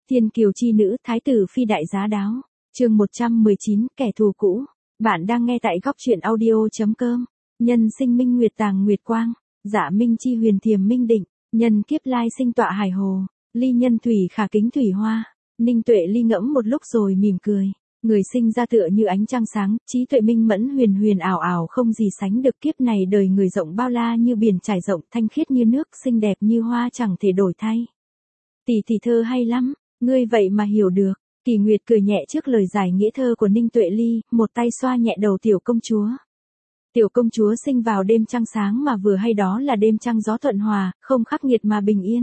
Thiên kiều chi nữ, thái tử phi đại giá đáo. Chương 119, kẻ thù cũ. Bạn đang nghe tại góc truyện audio.com. Nhân sinh minh nguyệt tàng nguyệt quang, dạ minh chi huyền thiềm minh định, nhân kiếp lai sinh tọa hải hồ, ly nhân thủy khả kính thủy hoa. Ninh Tuệ Ly ngẫm một lúc rồi mỉm cười. Người sinh ra tựa như ánh trăng sáng, trí tuệ minh mẫn huyền huyền ảo ảo không gì sánh được. Kiếp này đời người rộng bao la như biển trải rộng, thanh khiết như nước, xinh đẹp như hoa chẳng thể đổi thay. Tỷ thơ hay lắm, ngươi vậy mà hiểu được. Kỳ Nguyệt cười nhẹ trước lời giải nghĩa thơ của Ninh Tuệ Ly, một tay xoa nhẹ đầu tiểu công chúa. Tiểu công chúa sinh vào đêm trăng sáng mà vừa hay đó là đêm trăng gió thuận hòa, không khắc nghiệt mà bình yên.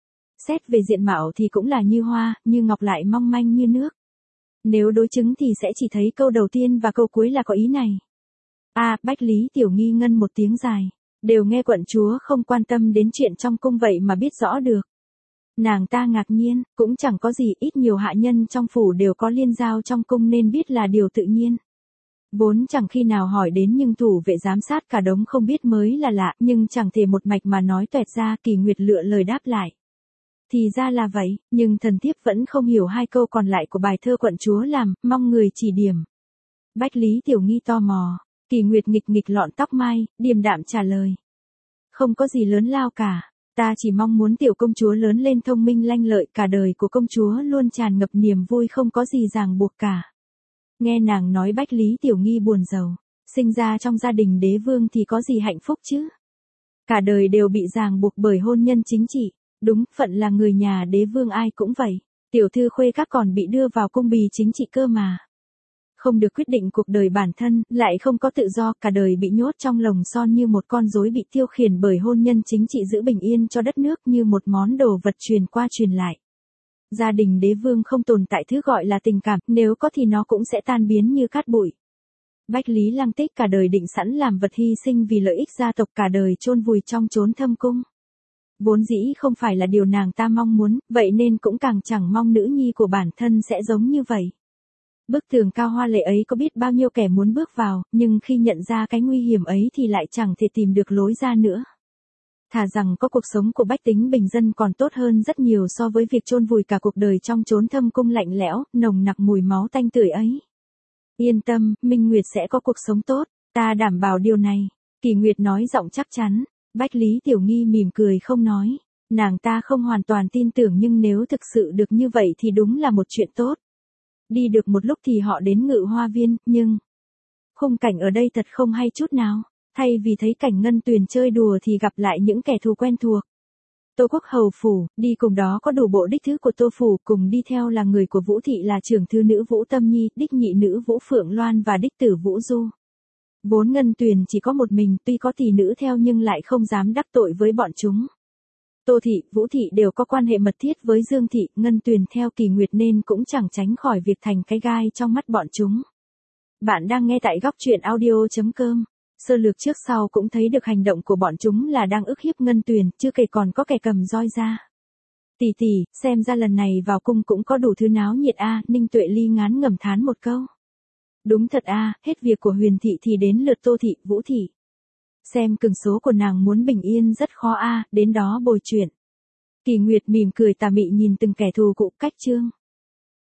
Xét về diện mạo thì cũng là như hoa, như ngọc lại mong manh như nước. Nếu đối chứng thì sẽ chỉ thấy câu đầu tiên và câu cuối là có ý này. Bách Lý Tiểu Nghi ngân một tiếng dài. Đều nghe quận chúa không quan tâm đến chuyện trong cung vậy mà biết rõ được. Nàng ta ngạc nhiên, cũng chẳng có gì, ít nhiều hạ nhân trong phủ đều có liên giao trong cung nên biết là điều tự nhiên. Vốn chẳng khi nào hỏi đến nhưng thủ vệ giám sát cả đống không biết mới là lạ, nhưng chẳng thể một mạch mà nói toẹt ra. Kỳ Nguyệt lựa lời đáp lại. Thì ra là vậy, nhưng thần thiếp vẫn không hiểu hai câu còn lại của bài thơ quận chúa làm, mong người chỉ điểm. Bách Lý Tiểu Nghi tò mò. Kỳ Nguyệt nghịch nghịch lọn tóc mai, điềm đạm trả lời. Không có gì lớn lao cả. Ta chỉ mong muốn tiểu công chúa lớn lên thông minh lanh lợi, cả đời của công chúa luôn tràn ngập niềm vui, không có gì ràng buộc cả. Nghe nàng nói Bách Lý Tiểu Nghi buồn rầu. Sinh ra trong gia đình đế vương thì có gì hạnh phúc chứ? Cả đời đều bị ràng buộc bởi hôn nhân chính trị. Đúng, phận là người nhà đế vương ai cũng vậy. Tiểu thư khuê các còn bị đưa vào cung bì chính trị cơ mà. Không được quyết định cuộc đời bản thân, lại không có tự do, cả đời bị nhốt trong lồng son như một con rối bị tiêu khiển bởi hôn nhân chính trị, giữ bình yên cho đất nước như một món đồ vật truyền qua truyền lại. Gia đình đế vương không tồn tại thứ gọi là tình cảm, nếu có thì nó cũng sẽ tan biến như cát bụi. Bách Lý Lăng Tích cả đời định sẵn làm vật hy sinh vì lợi ích gia tộc, cả đời chôn vùi trong chốn thâm cung. Vốn dĩ không phải là điều nàng ta mong muốn, vậy nên cũng càng chẳng mong nữ nhi của bản thân sẽ giống như vậy. Bức tường cao hoa lệ ấy có biết bao nhiêu kẻ muốn bước vào, nhưng khi nhận ra cái nguy hiểm ấy thì lại chẳng thể tìm được lối ra nữa. Thà rằng có cuộc sống của bách tính bình dân còn tốt hơn rất nhiều so với việc chôn vùi cả cuộc đời trong chốn thâm cung lạnh lẽo, nồng nặc mùi máu tanh tưởi ấy. Yên tâm, Minh Nguyệt sẽ có cuộc sống tốt, ta đảm bảo điều này. Kỳ Nguyệt nói giọng chắc chắn. Bách Lý Tiểu Nghi mỉm cười không nói. Nàng ta không hoàn toàn tin tưởng, nhưng nếu thực sự được như vậy thì đúng là một chuyện tốt. Đi được một lúc thì họ đến Ngự Hoa Viên, nhưng khung cảnh ở đây thật không hay chút nào. Thay vì thấy cảnh Ngân Tuyền chơi đùa thì gặp lại những kẻ thù quen thuộc. Tô Quốc Hầu phủ, đi cùng đó có đủ bộ đích thứ của Tô phủ, cùng đi theo là người của Vũ thị là trưởng thư nữ Vũ Tâm Nhi, đích nhị nữ Vũ Phượng Loan và đích tử Vũ Du. Vốn Ngân Tuyền chỉ có một mình, tuy có tỷ nữ theo nhưng lại không dám đắc tội với bọn chúng. Tô thị, Vũ thị đều có quan hệ mật thiết với Dương thị, Ngân Tuyền theo Kỳ Nguyệt nên cũng chẳng tránh khỏi việc thành cái gai trong mắt bọn chúng. Bạn đang nghe tại góc truyện audio.com. Sơ lược trước sau cũng thấy được hành động của bọn chúng là đang ức hiếp Ngân Tuyền, chưa kể còn có kẻ cầm roi ra. Tỷ, xem ra lần này vào cung cũng có đủ thứ náo nhiệt Ninh Tuệ Ly ngán ngẩm thán một câu. Đúng thật hết việc của Huyền thị thì đến lượt Tô thị, Vũ thị. Xem cường số của nàng muốn bình yên rất khó đến đó bồi chuyện. Kỳ Nguyệt mỉm cười tà mị nhìn từng kẻ thù cũ cách chương.